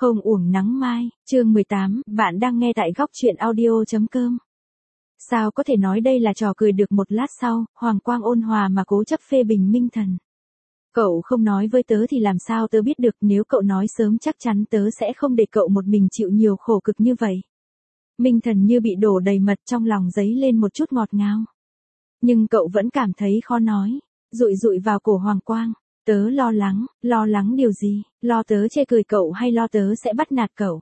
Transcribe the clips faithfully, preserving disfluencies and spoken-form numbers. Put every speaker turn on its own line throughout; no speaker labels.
Không uổng nắng mai, chương mười tám, bạn đang nghe tại góc truyện audio chấm com. Sao có thể nói đây là trò cười được? Một lát sau, Hoàng Quang ôn hòa mà cố chấp phê bình Minh Thần. Cậu không nói với tớ thì làm sao tớ biết được, nếu cậu nói sớm chắc chắn tớ sẽ không để cậu một mình chịu nhiều khổ cực như vậy. Minh Thần như bị đổ đầy mật, trong lòng dấy lên một chút ngọt ngào. Nhưng cậu vẫn cảm thấy khó nói, dụi dụi vào cổ Hoàng Quang. Tớ lo lắng, lo lắng điều gì, lo tớ chê cười cậu hay lo tớ sẽ bắt nạt cậu?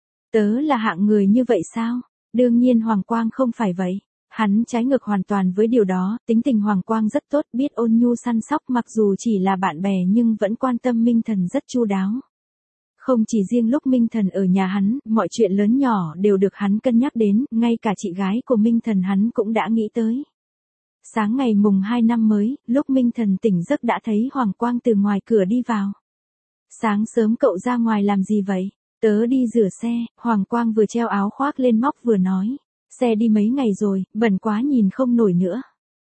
Tớ là hạng người như vậy sao? Đương nhiên Hoàng Quang không phải vậy. Hắn trái ngược hoàn toàn với điều đó, tính tình Hoàng Quang rất tốt, biết ôn nhu săn sóc, mặc dù chỉ là bạn bè nhưng vẫn quan tâm Minh Thần rất chu đáo. Không chỉ riêng lúc Minh Thần ở nhà hắn, mọi chuyện lớn nhỏ đều được hắn cân nhắc đến, ngay cả chị gái của Minh Thần hắn cũng đã nghĩ tới. Sáng ngày mùng hai năm mới, lúc Minh Thần tỉnh giấc đã thấy Hoàng Quang từ ngoài cửa đi vào. Sáng sớm cậu ra ngoài làm gì vậy? Tớ đi rửa xe, Hoàng Quang vừa treo áo khoác lên móc vừa nói. Xe đi mấy ngày rồi, bẩn quá nhìn không nổi nữa.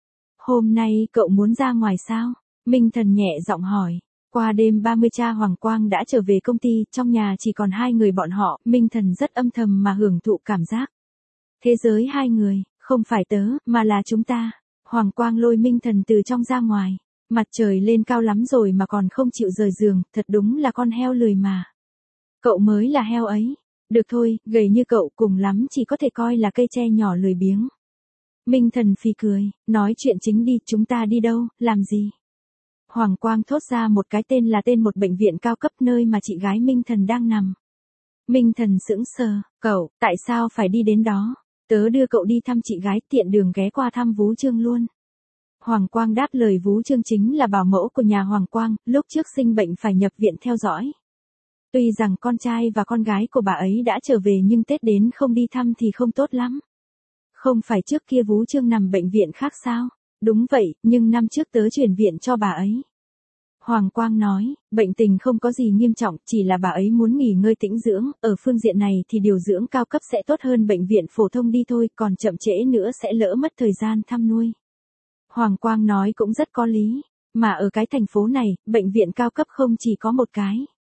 Hôm nay cậu muốn ra ngoài sao? Minh Thần nhẹ giọng hỏi. Qua đêm ba mươi cha Hoàng Quang đã trở về công ty, trong nhà chỉ còn hai người bọn họ, Minh Thần rất âm thầm mà hưởng thụ cảm giác. Thế giới hai người, không phải tớ, mà là chúng ta. Hoàng Quang lôi Minh Thần từ trong ra ngoài. Mặt trời lên cao lắm rồi mà còn không chịu rời giường, thật đúng là con heo lười mà. Cậu mới là heo ấy. Được thôi, gầy như cậu cùng lắm chỉ có thể coi là cây tre nhỏ lười biếng. Minh Thần phì cười, nói chuyện chính đi, chúng ta đi đâu, làm gì? Hoàng Quang thốt ra một cái tên là tên một bệnh viện cao cấp nơi mà chị gái Minh Thần đang nằm. Minh Thần sững sờ, cậu, tại sao phải đi đến đó? Tớ đưa cậu đi thăm chị gái, tiện đường ghé qua thăm Vú Trương luôn. Hoàng Quang đáp lời. Vú Trương chính là bảo mẫu của nhà Hoàng Quang, lúc trước sinh bệnh phải nhập viện theo dõi. Tuy rằng con trai và con gái của bà ấy đã trở về nhưng Tết đến không đi thăm thì không tốt lắm. Không phải trước kia Vú Trương nằm bệnh viện khác sao? Đúng vậy, nhưng năm trước tớ chuyển viện cho bà ấy. Hoàng Quang nói, bệnh tình không có gì nghiêm trọng, chỉ là bà ấy muốn nghỉ ngơi tĩnh dưỡng, ở phương diện này thì điều dưỡng cao cấp sẽ tốt hơn bệnh viện phổ thông đi thôi, còn chậm trễ nữa sẽ lỡ mất thời gian thăm nuôi. Hoàng Quang nói cũng rất có lý, mà ở cái thành phố này, bệnh viện cao cấp không chỉ có một cái.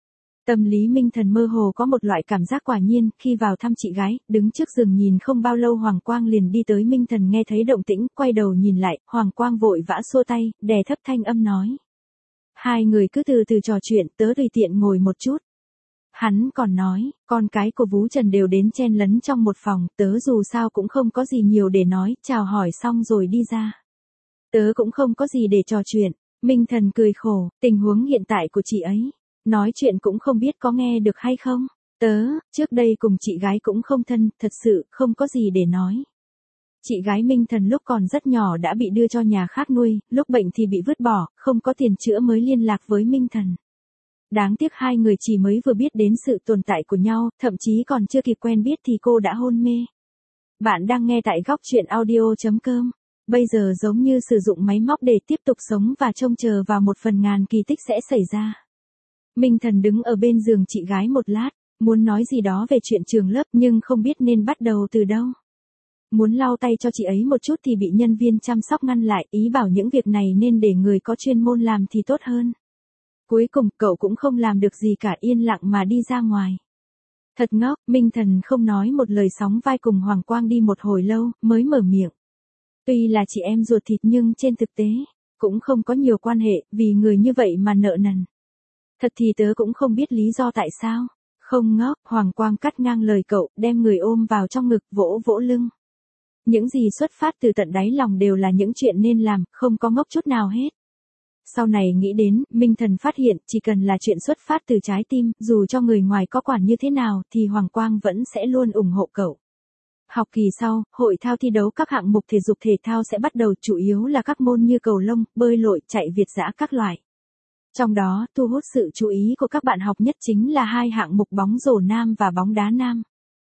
Tâm lý Minh Thần mơ hồ có một loại cảm giác quả nhiên, khi vào thăm chị gái, đứng trước giường nhìn không bao lâu Hoàng Quang liền đi tới. Minh Thần nghe thấy động tĩnh, quay đầu nhìn lại, Hoàng Quang vội vã xua tay, đè thấp thanh âm nói. Hai người cứ từ từ trò chuyện, tớ tùy tiện ngồi một chút. Hắn còn nói, con cái của Vú Trần đều đến chen lấn trong một phòng, tớ dù sao cũng không có gì nhiều để nói, chào hỏi xong rồi đi ra. Tớ cũng không có gì để trò chuyện. Minh Thần cười khổ, tình huống hiện tại của chị ấy. Nói chuyện cũng không biết có nghe được hay không. Tớ, trước đây cùng chị gái cũng không thân, thật sự không có gì để nói. Chị gái Minh Thần lúc còn rất nhỏ đã bị đưa cho nhà khác nuôi, lúc bệnh thì bị vứt bỏ, không có tiền chữa mới liên lạc với Minh Thần. Đáng tiếc hai người chỉ mới vừa biết đến sự tồn tại của nhau, thậm chí còn chưa kịp quen biết thì cô đã hôn mê. Bạn đang nghe tại góc truyện audio chấm com. Bây giờ giống như sử dụng máy móc để tiếp tục sống và trông chờ vào một phần ngàn kỳ tích sẽ xảy ra. Minh Thần đứng ở bên giường chị gái một lát, muốn nói gì đó về chuyện trường lớp nhưng không biết nên bắt đầu từ đâu. Muốn lau tay cho chị ấy một chút thì bị nhân viên chăm sóc ngăn lại, ý bảo những việc này nên để người có chuyên môn làm thì tốt hơn. Cuối cùng cậu cũng không làm được gì cả, yên lặng mà đi ra ngoài. Thật ngốc, Minh Thần không nói một lời, sóng vai cùng Hoàng Quang đi một hồi lâu, mới mở miệng. Tuy là chị em ruột thịt nhưng trên thực tế, cũng không có nhiều quan hệ, vì người như vậy mà nợ nần. Thật thì tớ cũng không biết lý do tại sao. Không ngốc, Hoàng Quang cắt ngang lời cậu, đem người ôm vào trong ngực, vỗ vỗ lưng. Những gì xuất phát từ tận đáy lòng đều là những chuyện nên làm, không có ngốc chút nào hết. Sau này nghĩ đến, Minh Thần phát hiện, chỉ cần là chuyện xuất phát từ trái tim, dù cho người ngoài có quản như thế nào, thì Hoàng Quang vẫn sẽ luôn ủng hộ cậu. Học kỳ sau, hội thao thi đấu các hạng mục thể dục thể thao sẽ bắt đầu, chủ yếu là các môn như cầu lông, bơi lội, chạy việt dã các loại. Trong đó, thu hút sự chú ý của các bạn học nhất chính là hai hạng mục bóng rổ nam và bóng đá nam.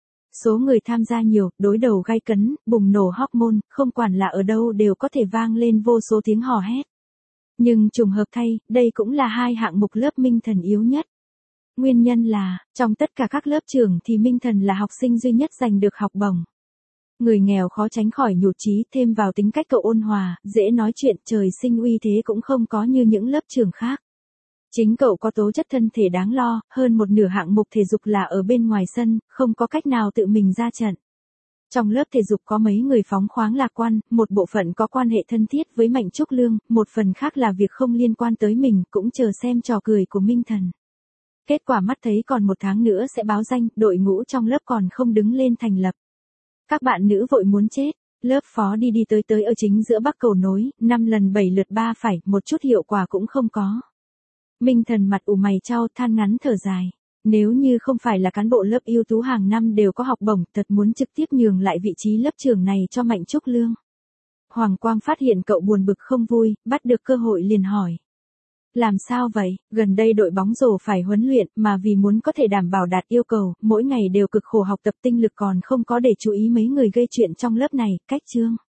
Số người tham gia nhiều, đối đầu gay cấn, bùng nổ hormone, không quản là ở đâu đều có thể vang lên vô số tiếng hò hét. Nhưng trùng hợp thay, đây cũng là hai hạng mục lớp Minh Thần yếu nhất. Nguyên nhân là, trong tất cả các lớp trường thì Minh Thần là học sinh duy nhất giành được học bổng. Người nghèo khó tránh khỏi nhụt chí, thêm vào tính cách cậu ôn hòa, dễ nói chuyện, trời sinh uy thế cũng không có như những lớp trường khác. Chính cậu có tố chất thân thể đáng lo, hơn một nửa hạng mục thể dục là ở bên ngoài sân, không có cách nào tự mình ra trận. Trong lớp thể dục có mấy người phóng khoáng lạc quan, một bộ phận có quan hệ thân thiết với Mạnh Trúc Lương, một phần khác là việc không liên quan tới mình, cũng chờ xem trò cười của Minh Thần. Kết quả mắt thấy còn một tháng nữa sẽ báo danh, đội ngũ trong lớp còn không đứng lên thành lập. Các bạn nữ vội muốn chết, lớp phó đi đi tới tới ở chính giữa Bắc Cầu Nối, năm lần bảy lượt ba phải, một chút hiệu quả cũng không có. Minh Thần mặt ủ mày chau, than ngắn thở dài. Nếu như không phải là cán bộ lớp ưu tú hàng năm đều có học bổng, thật muốn trực tiếp nhường lại vị trí lớp trưởng này cho Mạnh Trúc Lương. Hoàng Quang phát hiện cậu buồn bực không vui, bắt được cơ hội liền hỏi. Làm sao vậy, gần đây đội bóng rổ phải huấn luyện, mà vì muốn có thể đảm bảo đạt yêu cầu, mỗi ngày đều cực khổ học tập tinh lực còn không có để chú ý mấy người gây chuyện trong lớp này, cách chương.